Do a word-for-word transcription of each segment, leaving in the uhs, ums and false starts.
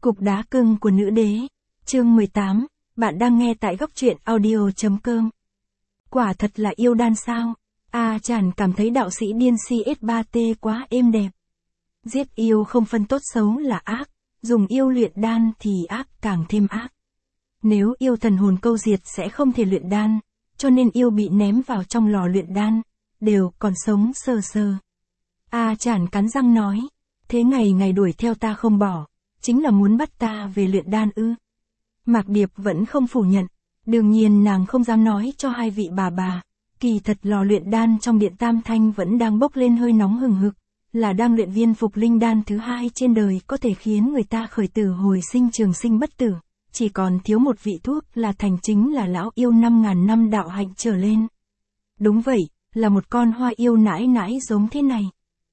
Cục đá cưng của nữ đế. Chương mười tám, bạn đang nghe tại góc truyện audio chấm com. Quả thật là yêu đan sao? A Chản cảm thấy đạo sĩ điên C S ba T quá êm đẹp. Giết yêu không phân tốt xấu là ác, dùng yêu luyện đan thì ác càng thêm ác. Nếu yêu thần hồn câu diệt sẽ không thể luyện đan, cho nên yêu bị ném vào trong lò luyện đan, đều còn sống sờ sờ. A Chản cắn răng nói, thế ngày ngày đuổi theo ta không bỏ, chính là muốn bắt ta về luyện đan ư? Mạc Điệp vẫn không phủ nhận, đương nhiên nàng không dám nói cho hai vị bà bà, kỳ thật lò luyện đan trong điện Tam Thanh vẫn đang bốc lên hơi nóng hừng hực, là đang luyện viên phục linh đan thứ hai trên đời có thể khiến người ta khởi tử hồi sinh trường sinh bất tử, chỉ còn thiếu một vị thuốc là thành chính là lão yêu năm ngàn năm đạo hạnh trở lên. Đúng vậy, là một con hoa yêu nãi nãi giống thế này.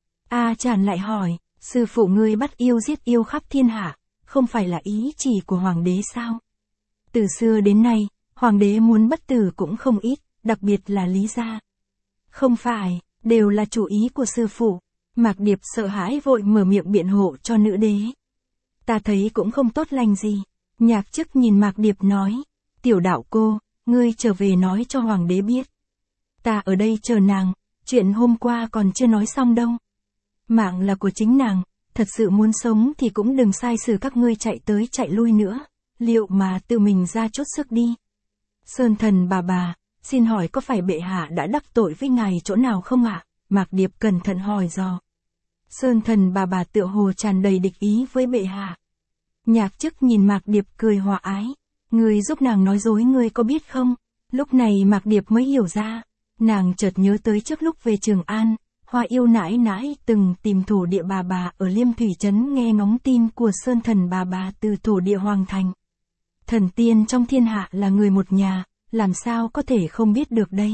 A Chản lại hỏi, sư phụ ngươi bắt yêu giết yêu khắp thiên hạ, không phải là ý chỉ của hoàng đế sao? Từ xưa đến nay, hoàng đế muốn bất tử cũng không ít, đặc biệt là Lý gia. Không phải, đều là chủ ý của sư phụ. Mạc Điệp sợ hãi vội mở miệng biện hộ cho nữ đế. Ta thấy cũng không tốt lành gì. Nhạc Chức nhìn Mạc Điệp nói, tiểu đạo cô, ngươi trở về nói cho hoàng đế biết. Ta ở đây chờ nàng, chuyện hôm qua còn chưa nói xong đâu. Mạng là của chính nàng, thật sự muốn sống thì cũng đừng sai sử các ngươi chạy tới chạy lui nữa, liệu mà tự mình ra chút sức đi. Sơn thần bà bà, xin hỏi có phải bệ hạ đã đắc tội với ngài chỗ nào không ạ? Mạc Điệp cẩn thận hỏi dò. Sơn thần bà bà tựa hồ tràn đầy địch ý với bệ hạ. Nhạc Chức nhìn Mạc Điệp cười hòa ái, ngươi giúp nàng nói dối ngươi có biết không? Lúc này Mạc Điệp mới hiểu ra, nàng chợt nhớ tới trước lúc về Trường An, hoa yêu nãi nãi từng tìm thổ địa bà bà ở Liêm Thủy Trấn nghe ngóng tin của Sơn thần bà bà từ thổ địa Hoàng Thành. Thần tiên trong thiên hạ là người một nhà, làm sao có thể không biết được đây?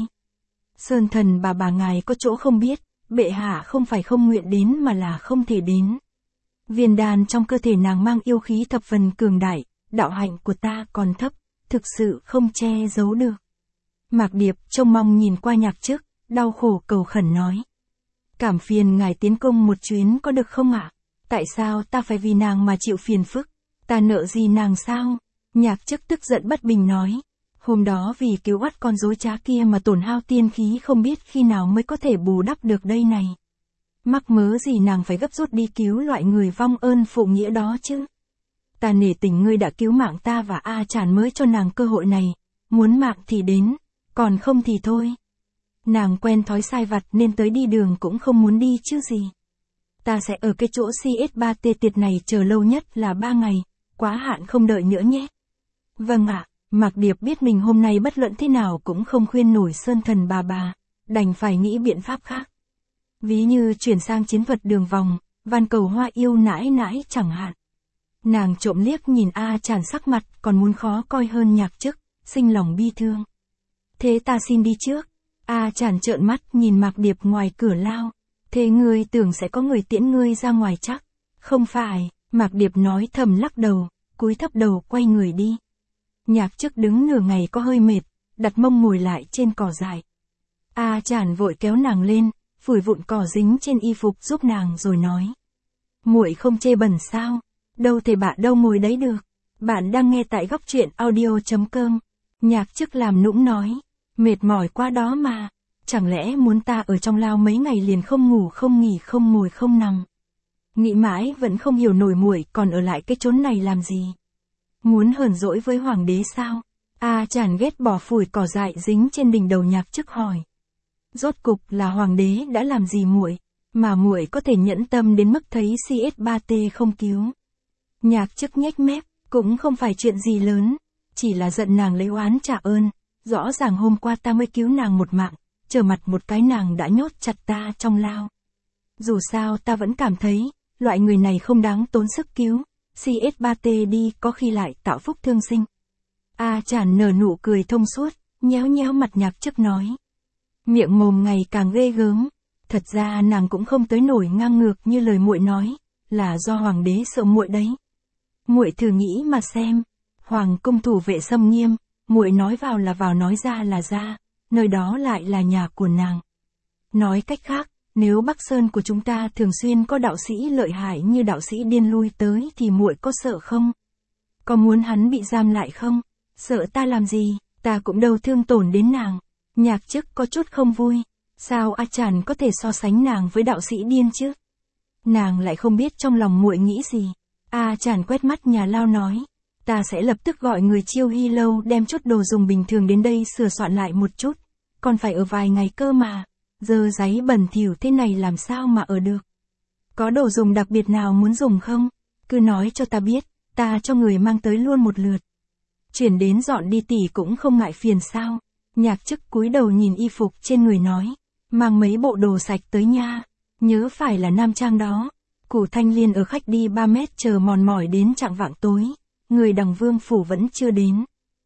Sơn thần bà bà ngài có chỗ không biết, bệ hạ không phải không nguyện đến mà là không thể đến. Viên đan trong cơ thể nàng mang yêu khí thập phần cường đại, đạo hạnh của ta còn thấp, thực sự không che giấu được. Mạc Điệp trông mong nhìn qua Nhạc Chức, đau khổ cầu khẩn nói. Cảm phiền ngài tiến công một chuyến có được không ạ? Tại sao ta phải vì nàng mà chịu phiền phức? Ta nợ gì nàng sao? Nhạc Chức tức giận bất bình nói. Hôm đó vì cứu bắt con dối trá kia mà tổn hao tiên khí không biết khi nào mới có thể bù đắp được đây này. Mắc mớ gì nàng phải gấp rút đi cứu loại người vong ơn phụ nghĩa đó chứ. Ta nể tình ngươi đã cứu mạng ta và A Chản mới cho nàng cơ hội này, muốn mạng thì đến, còn không thì thôi. Nàng quen thói sai vặt nên tới đi đường cũng không muốn đi chứ gì. Ta sẽ ở cái chỗ C S ba T tiệt này chờ lâu nhất là ba ngày, quá hạn không đợi nữa nhé. Vâng ạ, Mạc Điệp biết mình hôm nay bất luận thế nào cũng không khuyên nổi Sơn thần bà bà, đành phải nghĩ biện pháp khác. Ví như chuyển sang chiến thuật đường vòng, van cầu hoa yêu nãi nãi chẳng hạn. Nàng trộm liếc nhìn A Chản sắc mặt còn muốn khó coi hơn Nhạc Chức, sinh lòng bi thương. Thế ta xin đi trước. A Chản trợn mắt nhìn Mạc Điệp ngoài cửa lao. Thế ngươi tưởng sẽ có người tiễn ngươi ra ngoài chắc? Không phải, Mạc Điệp nói thầm lắc đầu, cúi thấp đầu quay người đi. Nhạc Chức đứng nửa ngày có hơi mệt, đặt mông ngồi lại trên cỏ dại. A Chản vội kéo nàng lên, phủi vụn cỏ dính trên y phục giúp nàng rồi nói. Muội không chê bẩn sao? Đâu thể bạn đâu ngồi đấy được. Bạn đang nghe tại góc truyện audio chấm com. Nhạc Chức làm nũng nói. Mệt mỏi quá đó mà. Chẳng lẽ muốn ta ở trong lao mấy ngày liền không ngủ không nghỉ không ngồi không nằm? Nghĩ mãi vẫn không hiểu nổi muội còn ở lại cái chốn này làm gì? Muốn hờn dỗi với hoàng đế sao? A Chản ghét bỏ phủi cỏ dại dính trên đỉnh đầu Nhạc Chức hỏi. Rốt cục là hoàng đế đã làm gì muội, mà muội có thể nhẫn tâm đến mức thấy C S ba T không cứu? Nhạc Chức nhếch mép, cũng không phải chuyện gì lớn, chỉ là giận nàng lấy oán trả ơn, rõ ràng hôm qua ta mới cứu nàng một mạng, trở mặt một cái nàng đã nhốt chặt ta trong lao. Dù sao ta vẫn cảm thấy, loại người này không đáng tốn sức cứu, C S ba T đi có khi lại tạo phúc thương sinh. A Chản nở nụ cười thông suốt, nhéo nhéo mặt Nhạc Chức nói. Miệng mồm ngày càng ghê gớm, thật ra nàng cũng không tới nổi ngang ngược như lời muội nói, là do hoàng đế sợ muội đấy. Muội thử nghĩ mà xem, hoàng cung thủ vệ xâm nghiêm, muội nói vào là vào nói ra là ra, nơi đó lại là nhà của nàng. Nói cách khác, Nếu Bắc Sơn của chúng ta thường xuyên có đạo sĩ lợi hại như đạo sĩ điên lui tới thì muội có sợ không? Có muốn hắn bị giam lại không? Sợ ta làm gì, ta cũng đâu thương tổn đến nàng. Nhạc Chức có chút không vui. Sao A Chản có thể so sánh nàng với đạo sĩ điên chứ? Nàng lại không biết trong lòng muội nghĩ gì. A Chản quét mắt nhà lao nói. Ta sẽ lập tức gọi người Chiêu Hy Lâu đem chút đồ dùng bình thường đến đây sửa soạn lại một chút. Còn phải ở vài ngày cơ mà. Giờ giấy bẩn thỉu thế này làm sao mà ở được? Có đồ dùng đặc biệt nào muốn dùng không? Cứ nói cho ta biết, ta cho người mang tới luôn một lượt. Chuyển đến dọn đi tỷ cũng không ngại phiền sao? Nhạc Chức cúi đầu nhìn y phục trên người nói. Mang mấy bộ đồ sạch tới nha. Nhớ phải là nam trang đó. Củ Thanh Liên ở khách đi ba mét chờ mòn mỏi đến chạng vạng tối. Người Đằng Vương Phủ vẫn chưa đến.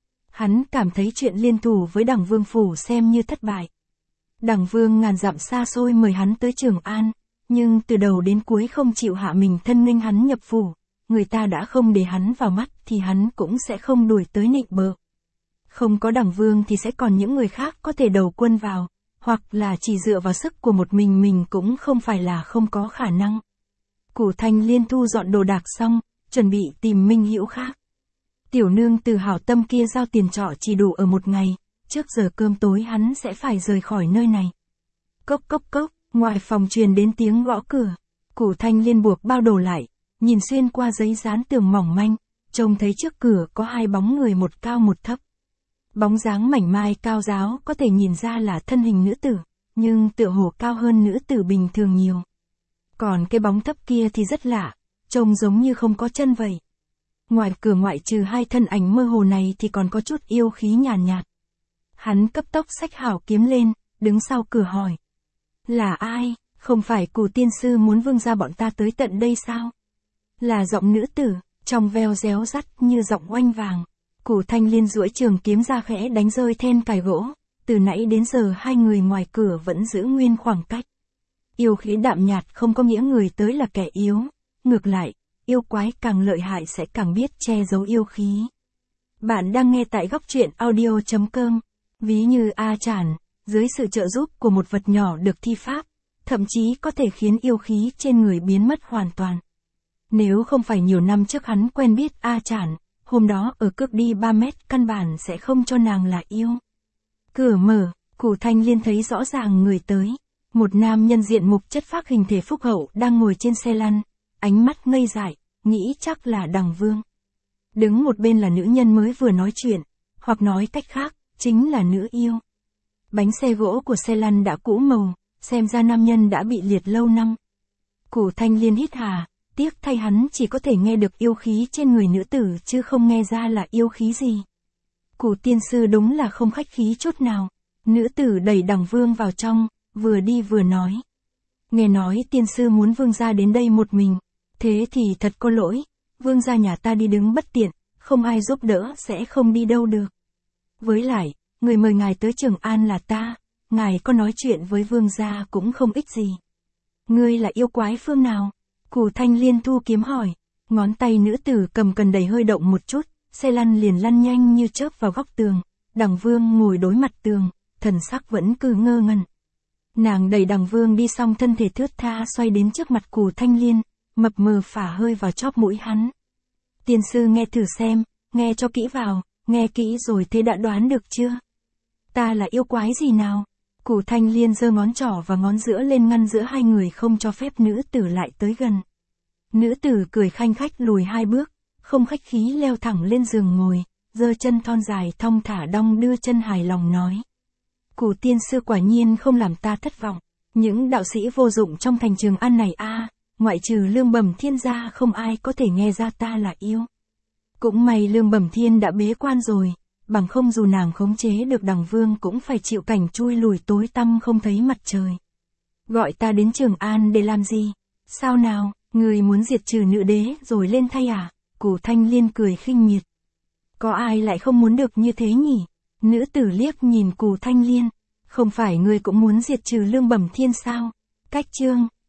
Hắn cảm thấy chuyện liên thủ với Đằng Vương Phủ xem như thất bại. Đằng Vương ngàn dặm xa xôi mời hắn tới Trường An, nhưng từ đầu đến cuối không chịu hạ mình thân nghênh hắn nhập phủ. Người ta đã không để hắn vào mắt thì hắn cũng sẽ không đuổi tới nịnh bợ. Không có Đằng Vương thì sẽ còn những người khác có thể đầu quân vào, hoặc là chỉ dựa vào sức của một mình mình cũng không phải là không có khả năng. Củ Thanh Liên thu dọn đồ đạc xong, chuẩn bị tìm Minh Hữu khác. Tiểu nương từ hảo tâm kia giao tiền trọ chỉ đủ ở một ngày, trước giờ cơm tối hắn sẽ phải rời khỏi nơi này. Cốc cốc cốc, ngoài phòng truyền đến tiếng gõ cửa. Củ Thanh Liên buộc bao đồ lại, nhìn xuyên qua giấy dán tường mỏng manh, trông thấy trước cửa có hai bóng người một cao một thấp. Bóng dáng mảnh mai cao ráo có thể nhìn ra là thân hình nữ tử, nhưng tựa hồ cao hơn nữ tử bình thường nhiều. Còn cái bóng thấp kia thì rất lạ, trông giống như không có chân vậy. Ngoài cửa ngoại trừ hai thân ảnh mơ hồ này thì còn có chút yêu khí nhàn nhạt, nhạt. Hắn cấp tốc xách hảo kiếm lên, đứng sau cửa hỏi. Là ai, không phải Cù tiên sư muốn vương gia bọn ta tới tận đây sao? Là giọng nữ tử, trong veo réo rắt như giọng oanh vàng. Cù Thanh Liên duỗi trường kiếm ra khẽ đánh rơi then cài gỗ, từ nãy đến giờ hai người ngoài cửa vẫn giữ nguyên khoảng cách. Yêu khí đạm nhạt không có nghĩa người tới là kẻ yếu, ngược lại, yêu quái càng lợi hại sẽ càng biết che giấu yêu khí. Bạn đang nghe tại góc truyện audio chấm com. Ví như A Chản, dưới sự trợ giúp của một vật nhỏ được thi pháp, thậm chí có thể khiến yêu khí trên người biến mất hoàn toàn. Nếu không phải nhiều năm trước hắn quen biết A Chản, hôm đó ở cước đi ba mét căn bản sẽ không cho nàng là yêu. Cửa mở, Cù Thanh Liên thấy rõ ràng người tới. Một nam nhân diện mục chất phác hình thể phúc hậu đang ngồi trên xe lăn, ánh mắt ngây dại, nghĩ chắc là Đằng Vương. Đứng một bên là nữ nhân mới vừa nói chuyện, hoặc nói cách khác, chính là nữ yêu. Bánh xe gỗ của xe lăn đã cũ màu, xem ra nam nhân đã bị liệt lâu năm. Cù Thanh Liên hít hà, tiếc thay hắn chỉ có thể nghe được yêu khí trên người nữ tử chứ không nghe ra là yêu khí gì. Cù tiên sư đúng là không khách khí chút nào. Nữ tử đẩy Đằng Vương vào trong, vừa đi vừa nói. Nghe nói tiên sư muốn vương gia đến đây một mình, thế thì thật có lỗi, vương gia nhà ta đi đứng bất tiện, không ai giúp đỡ sẽ không đi đâu được. Với lại, người mời ngài tới Trường An là ta, ngài có nói chuyện với vương gia cũng không ích gì. Ngươi là yêu quái phương nào? Cù Thanh Liên thu kiếm hỏi, ngón tay nữ tử cầm cần đầy hơi động một chút, xe lăn liền lăn nhanh như chớp vào góc tường. Đằng Vương ngồi đối mặt tường, thần sắc vẫn cứ ngơ ngẩn. Nàng đẩy Đằng Vương đi xong thân thể thướt tha xoay đến trước mặt Cù Thanh Liên, mập mờ phả hơi vào chóp mũi hắn. Tiên sư nghe thử xem, nghe cho kỹ vào, nghe kỹ rồi thế đã đoán được chưa? Ta là yêu quái gì nào? Cù Thanh Liên giơ ngón trỏ và ngón giữa lên ngăn giữa hai người không cho phép nữ tử lại tới gần. Nữ tử cười khanh khách lùi hai bước, không khách khí leo thẳng lên giường ngồi, giơ chân thon dài thong thả đong đưa chân hài lòng nói. Cù tiên sư quả nhiên không làm ta thất vọng. Những đạo sĩ vô dụng trong thành Trường An này a, à, ngoại trừ Lương Bẩm Thiên gia không ai có thể nghe ra ta là yêu. Cũng may Lương Bẩm Thiên đã bế quan rồi, bằng không dù nàng khống chế được Đằng Vương cũng phải chịu cảnh chui lùi tối tăm không thấy mặt trời. Gọi ta đến Trường An để làm gì? Sao nào, người muốn diệt trừ nữ đế rồi lên thay à? Cù Thanh Liên cười khinh miệt. Có ai lại không muốn được như thế nhỉ? Nữ tử liếc nhìn Cù Thanh Liên. Không phải ngươi cũng muốn diệt trừ Lương Bẩm Thiên sao? Cách chương.